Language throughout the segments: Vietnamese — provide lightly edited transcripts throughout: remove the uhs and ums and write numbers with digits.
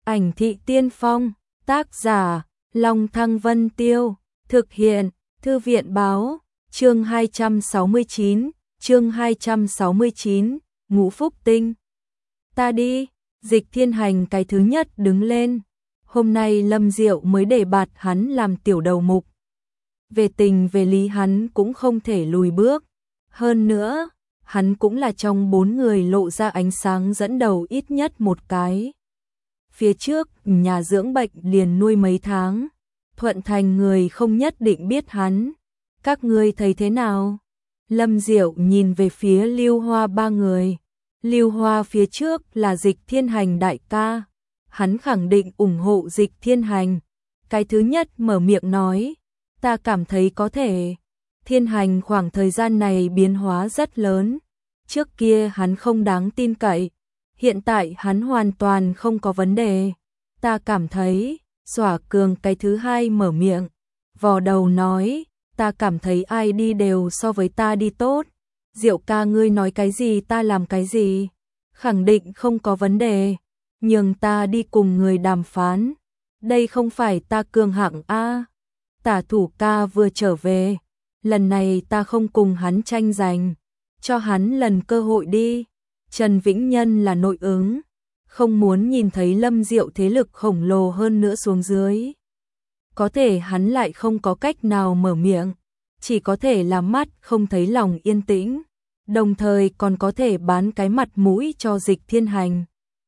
Ảnh thị tiên phong, tác giả, Long Thăng Vân Tiêu, thực hiện, Thư viện báo, chương 269, Ngũ Phúc Tinh. Ta đi, Dịch Thiên Hành cái thứ nhất đứng lên. Hôm nay Lâm Diệu mới để bạt hắn làm tiểu đầu mục. Về tình về lý hắn cũng không thể lùi bước. Hơn nữa, hắn cũng là trong 4 người lộ ra ánh sáng dẫn đầu ít nhất một cái. Phía trước, nhà dưỡng bệnh liền nuôi mấy tháng. Thuận Thành người không nhất định biết hắn. Các ngươi thấy thế nào? Lâm Diệu nhìn về phía Lưu Hoa ba người. Lưu Hoa phía trước là Dịch Thiên Hành đại ca. Hắn khẳng định ủng hộ Dịch Thiên Hành. Cái thứ nhất mở miệng nói, ta cảm thấy có thể. Thiên Hành khoảng thời gian này biến hóa rất lớn. Trước kia hắn không đáng tin cậy. Hiện tại hắn hoàn toàn không có vấn đề. Ta cảm thấy, Xỏa Cường cái thứ hai mở miệng. Vò đầu nói, ta cảm thấy ai đi đều so với ta đi tốt. Diệu ca ngươi nói cái gì ta làm cái gì. Khẳng định không có vấn đề. Nhưng ta đi cùng người đàm phán. Đây không phải ta cường hạng a. Tả Thủ ca vừa trở về. Lần này ta không cùng hắn tranh giành. Cho hắn lần cơ hội đi. Trần Vĩnh Nhân là nội ứng. Không muốn nhìn thấy Lâm Diệu thế lực khổng lồ hơn nữa xuống dưới. Có thể hắn lại không có cách nào mở miệng. Chỉ có thể làm mắt không thấy lòng yên tĩnh. Đồng thời còn có thể bán cái mặt mũi cho Dịch Thiên Hành.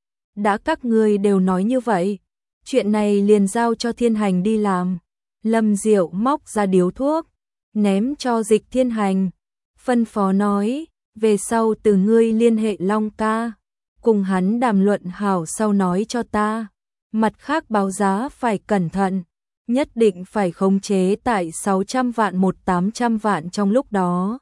Đã các ngươi đều nói như vậy. Chuyện này liền giao cho Thiên Hành đi làm. Lâm Diệu móc ra điếu thuốc. Ném cho Dịch Thiên Hành. Phân phó nói. Về sau từ ngươi liên hệ Long ca. Cùng hắn đàm luận hảo sau nói cho ta. Mặt khác báo giá phải cẩn thận. Nhất định phải khống chế tại 600 vạn một 800 vạn trong lúc đó.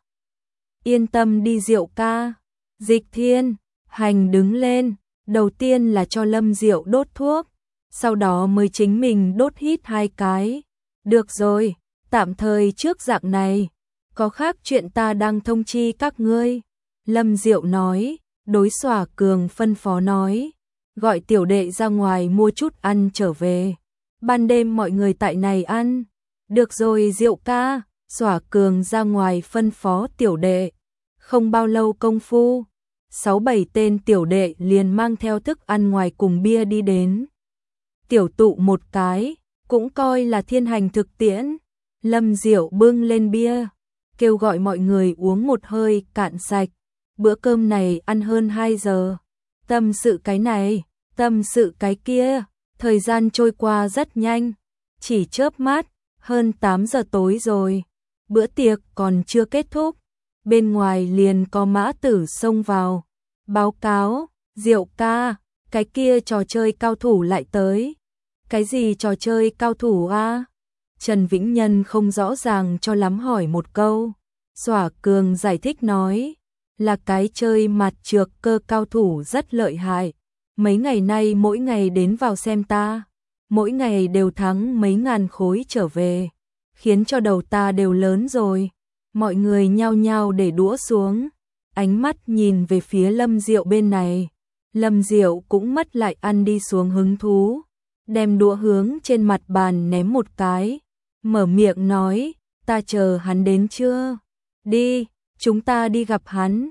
Yên tâm đi Diệu ca. Dịch Thiên Hành đứng lên. Đầu tiên là cho Lâm Diệu đốt thuốc. Sau đó mới chính mình đốt hít 2 cái. Được rồi, tạm thời trước dạng này. Có khác chuyện ta đang thông chi các ngươi. Lâm Diệu nói, đối Xỏa Cường phân phó nói. Gọi tiểu đệ ra ngoài mua chút ăn trở về. Ban đêm mọi người tại này ăn. Được rồi Diệu ca. Xỏa Cường ra ngoài phân phó tiểu đệ. Không bao lâu công phu. 6-7 tên tiểu đệ liền mang theo thức ăn ngoài cùng bia đi đến. Tiểu tụ một cái. Cũng coi là Thiên Hành thực tiễn. Lâm Diệu bưng lên bia. Kêu gọi mọi người uống một hơi cạn sạch. Bữa cơm này ăn hơn 2 giờ. Tâm sự cái này, tâm sự cái kia. Thời gian trôi qua rất nhanh. Chỉ chớp mắt, hơn 8 giờ tối rồi. Bữa tiệc còn chưa kết thúc. Bên ngoài liền có mã tử xông vào. Báo cáo, Diệu ca, cái kia trò chơi cao thủ lại tới. Cái gì trò chơi cao thủ a? Trần Vĩnh Nhân không rõ ràng cho lắm hỏi một câu. Xỏa Cường giải thích nói, là cái chơi mặt trược cơ cao thủ rất lợi hại. Mấy ngày nay mỗi ngày đến vào xem ta. Mỗi ngày đều thắng mấy ngàn khối trở về. Khiến cho đầu ta đều lớn rồi. Mọi người nhao nhao để đũa xuống. Ánh mắt nhìn về phía Lâm Diệu bên này. Lâm Diệu cũng mất lại ăn đi xuống hứng thú. Đem đũa hướng trên mặt bàn ném một cái. Mở miệng nói, ta chờ hắn đến chưa? Đi, chúng ta đi gặp hắn.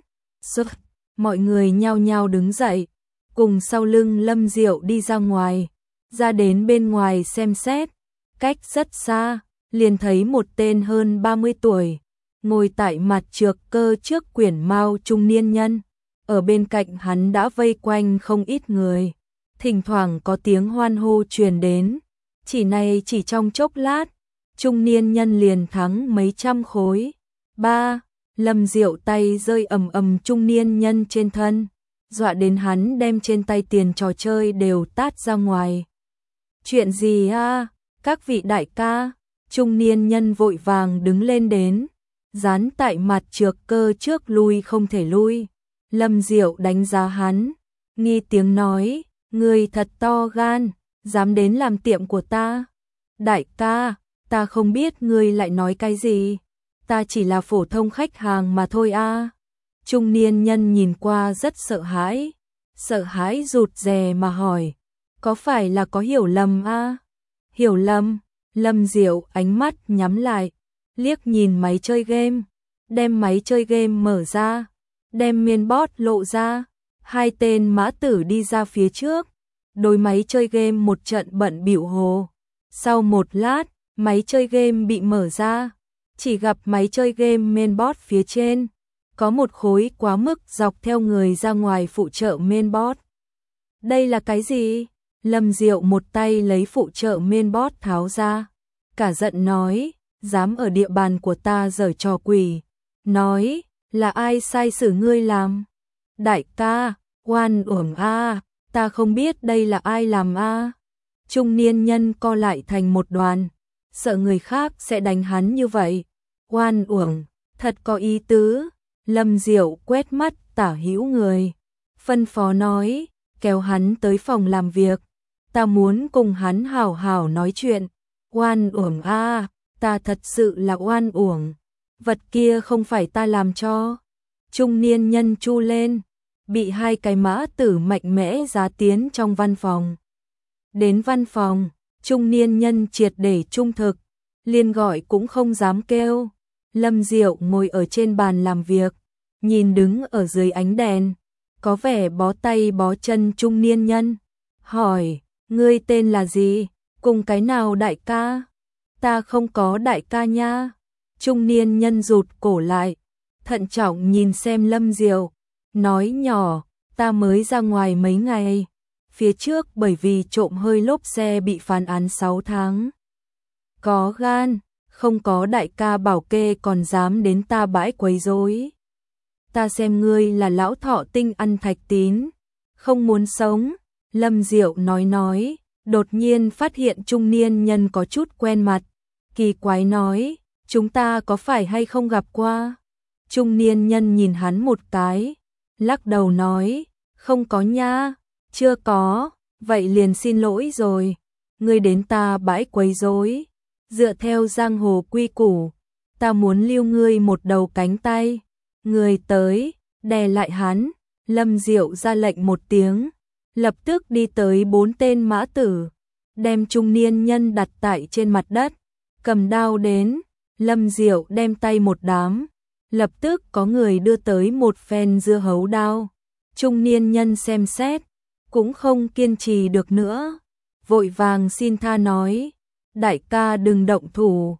Mọi người nhao nhao đứng dậy. Cùng sau lưng Lâm Diệu đi ra ngoài. Ra đến bên ngoài xem xét. Cách rất xa, liền thấy một tên hơn 30 tuổi. Ngồi tại mặt trược cơ trước quyển mao trung niên nhân. Ở bên cạnh hắn đã vây quanh không ít người. Thỉnh thoảng có tiếng hoan hô truyền đến. Chỉ này chỉ trong chốc lát. Trung niên nhân liền thắng mấy trăm khối. Lâm Diệu tay rơi ầm ầm trung niên nhân trên thân. Dọa đến hắn đem trên tay tiền trò chơi đều tát ra ngoài. Chuyện gì a? Các vị đại ca. Trung niên nhân vội vàng đứng lên đến. Dán tại mặt trược cơ trước lui không thể lui. Lâm Diệu đánh giá hắn. Nghi tiếng nói, người thật to gan. Dám đến làm tiệm của ta. Đại ca, ta không biết ngươi lại nói cái gì. Ta chỉ là phổ thông khách hàng mà thôi a. Trung niên nhân nhìn qua rất sợ hãi rụt rè mà hỏi, có phải là có hiểu lầm a? Hiểu lầm? Lâm Diệu ánh mắt nhắm lại, liếc nhìn máy chơi game, đem máy chơi game mở ra, đem mainboard lộ ra, hai tên mã tử đi ra phía trước, đối máy chơi game một trận bận bịu hồ. Sau một lát, máy chơi game bị mở ra, chỉ gặp máy chơi game mainboard phía trên, có một khối quá mức dọc theo người ra ngoài phụ trợ mainboard. Đây là cái gì? Lâm Diệu một tay lấy phụ trợ mainboard tháo ra, cả giận nói, dám ở địa bàn của ta giở trò quỷ, nói, là ai sai xử ngươi làm? Đại ca, oan uổng a, ta không biết đây là ai làm a. Trung niên nhân co lại thành một đoàn, sợ người khác sẽ đánh hắn như vậy. Oan uổng, thật có ý tứ. Lâm Diệu quét mắt tả hữu người, phân phó nói, kéo hắn tới phòng làm việc, ta muốn cùng hắn hảo hảo nói chuyện. Oan uổng a, ta thật sự là oan uổng, vật kia không phải ta làm cho. Trung niên nhân chu lên, bị hai cái mã tử mạnh mẽ giá tiến trong văn phòng. Đến văn phòng, trung niên nhân triệt để trung thực, liền gọi cũng không dám kêu. Lâm Diệu ngồi ở trên bàn làm việc, nhìn đứng ở dưới ánh đèn, có vẻ bó tay bó chân trung niên nhân, hỏi, ngươi tên là gì, cùng cái nào đại ca? Ta không có đại ca nha. Trung niên nhân rụt cổ lại, thận trọng nhìn xem Lâm Diệu, nói nhỏ, ta mới ra ngoài mấy ngày, phía trước bởi vì trộm hơi lốp xe bị phán án 6 tháng. Có gan, không có đại ca bảo kê còn dám đến ta bãi quấy rối. Ta xem ngươi là lão thọ tinh ăn thạch tín, không muốn sống. Lâm Diệu nói, đột nhiên phát hiện trung niên nhân có chút quen mặt, kỳ quái nói, chúng ta có phải hay không gặp qua? Trung niên nhân nhìn hắn một cái, lắc đầu nói, không có nha, chưa có, vậy liền xin lỗi rồi, ngươi đến ta bãi quấy rối, dựa theo giang hồ quy củ, ta muốn lưu ngươi một đầu cánh tay. Người tới, đè lại hắn, Lâm Diệu ra lệnh một tiếng, lập tức đi tới 4 tên mã tử, đem trung niên nhân đặt tại trên mặt đất, cầm đao đến, Lâm Diệu đem tay một đám, lập tức có người đưa tới một phen dưa hấu đao. Trung niên nhân xem xét, cũng không kiên trì được nữa, vội vàng xin tha nói, đại ca đừng động thủ,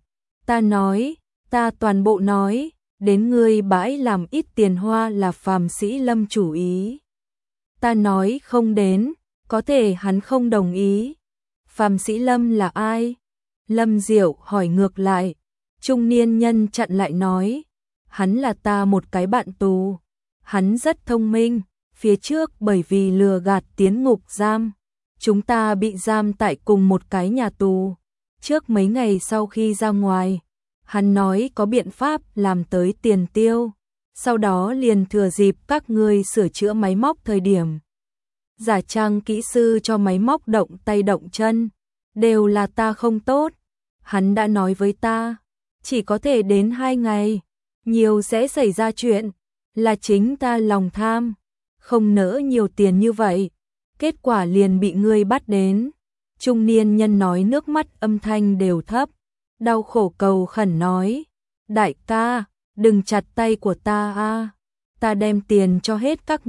ta toàn bộ nói, đến ngươi bãi làm ít tiền hoa là Phạm Sĩ Lâm chủ ý. Ta nói không đến, có thể hắn không đồng ý. Phạm Sĩ Lâm là ai? Lâm Diệu hỏi ngược lại, trung niên nhân chặn lại nói, hắn là ta một cái bạn tù, hắn rất thông minh, phía trước bởi vì lừa gạt tiến ngục giam, chúng ta bị giam tại cùng một cái nhà tù, trước mấy ngày sau khi ra ngoài, hắn nói có biện pháp làm tới tiền tiêu, sau đó liền thừa dịp các ngươi sửa chữa máy móc thời điểm. Giả trang kỹ sư cho máy móc động tay động chân, đều là ta không tốt, hắn đã nói với ta, chỉ có thể đến 2 ngày, nhiều sẽ xảy ra chuyện, là chính ta lòng tham, không nỡ nhiều tiền như vậy, kết quả liền bị ngươi bắt đến. Trung niên nhân nói nước mắt âm thanh đều thấp, đau khổ cầu khẩn nói, đại ca, đừng chặt tay của ta a, ta đem tiền cho hết các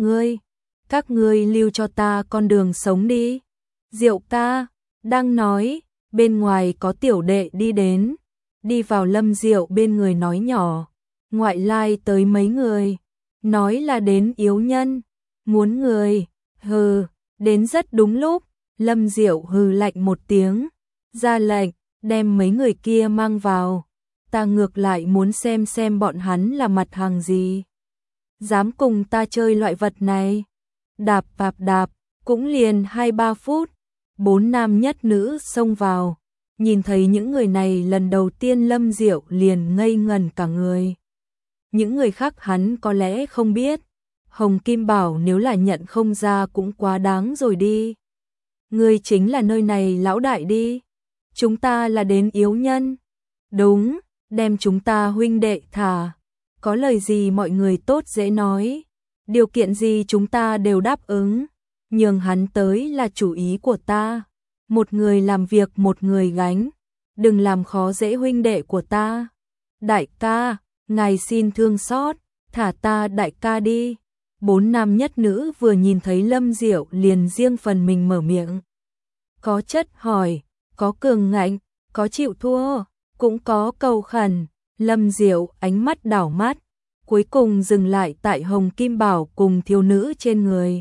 ngươi lưu cho ta con đường sống đi. Diệu ca, đang nói, bên ngoài có tiểu đệ đi đến, đi vào Lâm Diệu bên người nói nhỏ, ngoại lai tới mấy người, nói là đến yếu nhân, muốn người, hừ, đến rất đúng lúc. Lâm Diệu hừ lạnh một tiếng, ra lệnh, đem mấy người kia mang vào, ta ngược lại muốn xem bọn hắn là mặt hàng gì. Dám cùng ta chơi loại vật này, đạp, cũng liền 2-3 phút, 4 nam nhất nữ xông vào, nhìn thấy những người này lần đầu tiên Lâm Diệu liền ngây ngẩn cả người. Những người khác hắn có lẽ không biết, Hồng Kim bảo nếu là nhận không ra cũng quá đáng rồi đi. Ngươi chính là nơi này lão đại đi, chúng ta là đến yếu nhân. Đúng, đem chúng ta huynh đệ thả, có lời gì mọi người tốt dễ nói, điều kiện gì chúng ta đều đáp ứng. nhường hắn tới là chủ ý của ta. Một người làm việc một người gánh, đừng làm khó dễ huynh đệ của ta. Đại ca, ngài xin thương xót, thả ta đại ca đi. Bốn nam nhất nữ vừa nhìn thấy Lâm Diệu liền riêng phần mình mở miệng. Có chất hỏi, có cường ngạnh, có chịu thua, cũng có cầu khẩn. Lâm Diệu ánh mắt đảo mắt, cuối cùng dừng lại tại Hồng Kim Bảo cùng thiếu nữ trên người.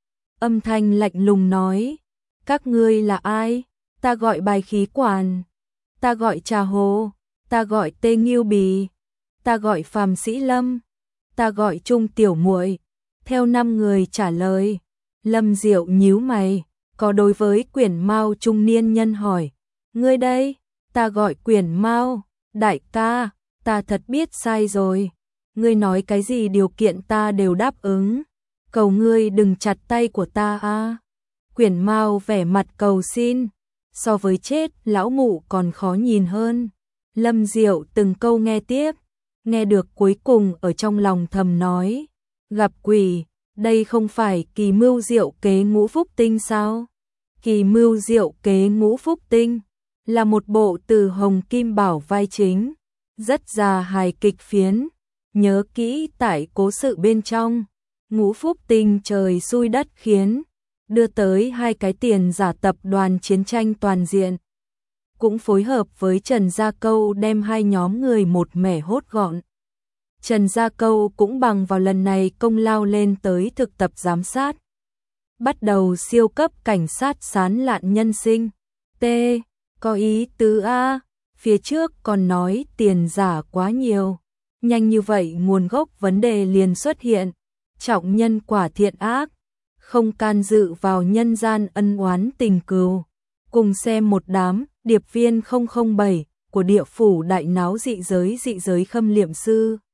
Âm thanh lạnh lùng nói, các ngươi là ai? Ta gọi Bài Khí Quản, ta gọi Trà Hồ, ta gọi Tê Nghiêu Bì, ta gọi Phàm Sĩ Lâm, ta gọi Trung Tiểu Muội. Theo 5 người trả lời, Lâm Diệu nhíu mày, có đối với Quyển Mao trung niên nhân hỏi, ngươi đây? Ta gọi Quyển Mao. Đại ca, ta thật biết sai rồi, ngươi nói cái gì điều kiện ta đều đáp ứng, cầu ngươi đừng chặt tay của ta a. Quyển Mao vẻ mặt cầu xin, so với chết lão mụ còn khó nhìn hơn. Lâm Diệu từng câu nghe tiếp, nghe được cuối cùng ở trong lòng thầm nói, gặp quỷ, đây không phải Kỳ Mưu Diệu Kế Ngũ Phúc Tinh sao? Kỳ Mưu Diệu Kế Ngũ Phúc Tinh là một bộ từ Hồng Kim Bảo vai chính, rất già hài kịch phiến, nhớ kỹ tại cố sự bên trong, Ngũ Phúc Tinh trời xui đất khiến, đưa tới 2 cái tiền giả tập đoàn chiến tranh toàn diện. Cũng phối hợp với Trần Gia Câu đem 2 nhóm người một mẻ hốt gọn. Trần Gia Câu cũng bằng vào lần này công lao lên tới thực tập giám sát. Bắt đầu siêu cấp cảnh sát sán lạn nhân sinh. T. Có ý tứ A. Phía trước còn nói tiền giả quá nhiều. Nhanh như vậy nguồn gốc vấn đề liền xuất hiện. Trọng nhân quả thiện ác. Không can dự vào nhân gian ân oán tình cừu. Cùng xem một đám điệp viên 007 của địa phủ đại náo dị giới khâm liệm sư.